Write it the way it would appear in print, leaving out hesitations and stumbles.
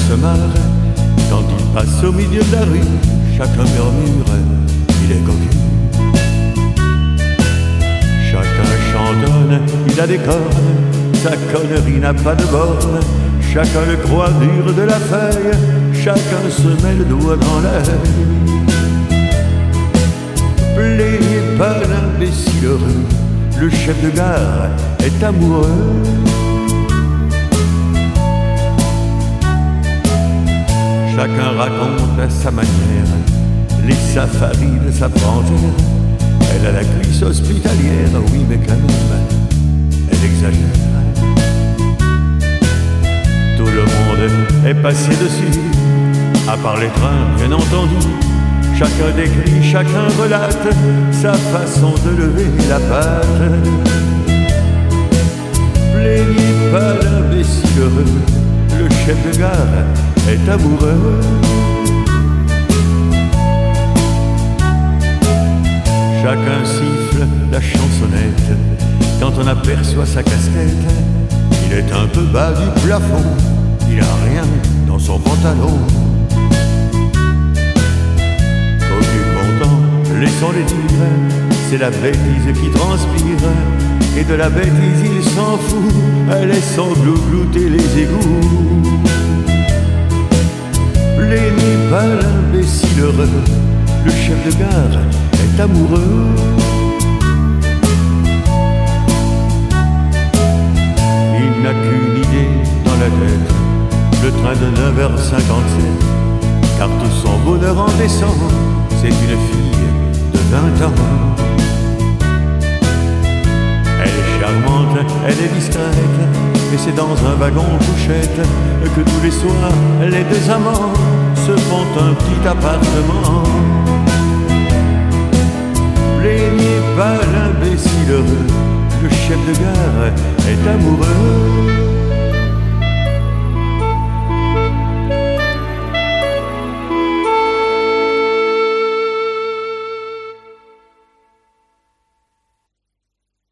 se marre quand il passe au milieu de la rue. Chacun murmure, il est cocu. Chacun chantonne, il a des cornes, sa connerie n'a pas de borne. Chacun le croit dur de la feuille, chacun se met le doigt dans l'œil. Plaignez pas l'imbécile heureux, le chef de gare est amoureux. Chacun raconte à sa manière les safaris de sa panthère. Elle a la cuisse hospitalière, oui mais quand même, elle exagère. Tout le monde est passé dessus, à part les trains bien entendu. Chacun décrit, chacun relate sa façon de lever la patte. Plaignez pas l'imbécile heureux, le chef de gare est amoureux. Chacun siffle la chansonnette quand on aperçoit sa casquette. Il est un peu bas du plafond, il a rien dans son pantalon. Cocu content, laissons-les dire, c'est la bêtise qui transpire. Et de la bêtise il s'en fout, elle laisse englouter les égouts. Plaignez pas l'imbécile heureux, le chef de gare est amoureux. Il n'a qu'une idée dans la tête, le train de 9h57. Car tout son bonheur en descend, c'est une fille de 20 ans. Elle est charmante, elle est discrète, et c'est dans un wagon couchette que tous les soirs les deux amants se font un petit appartement. Plaignez pas l'imbécile heureux, le chef de gare est amoureux.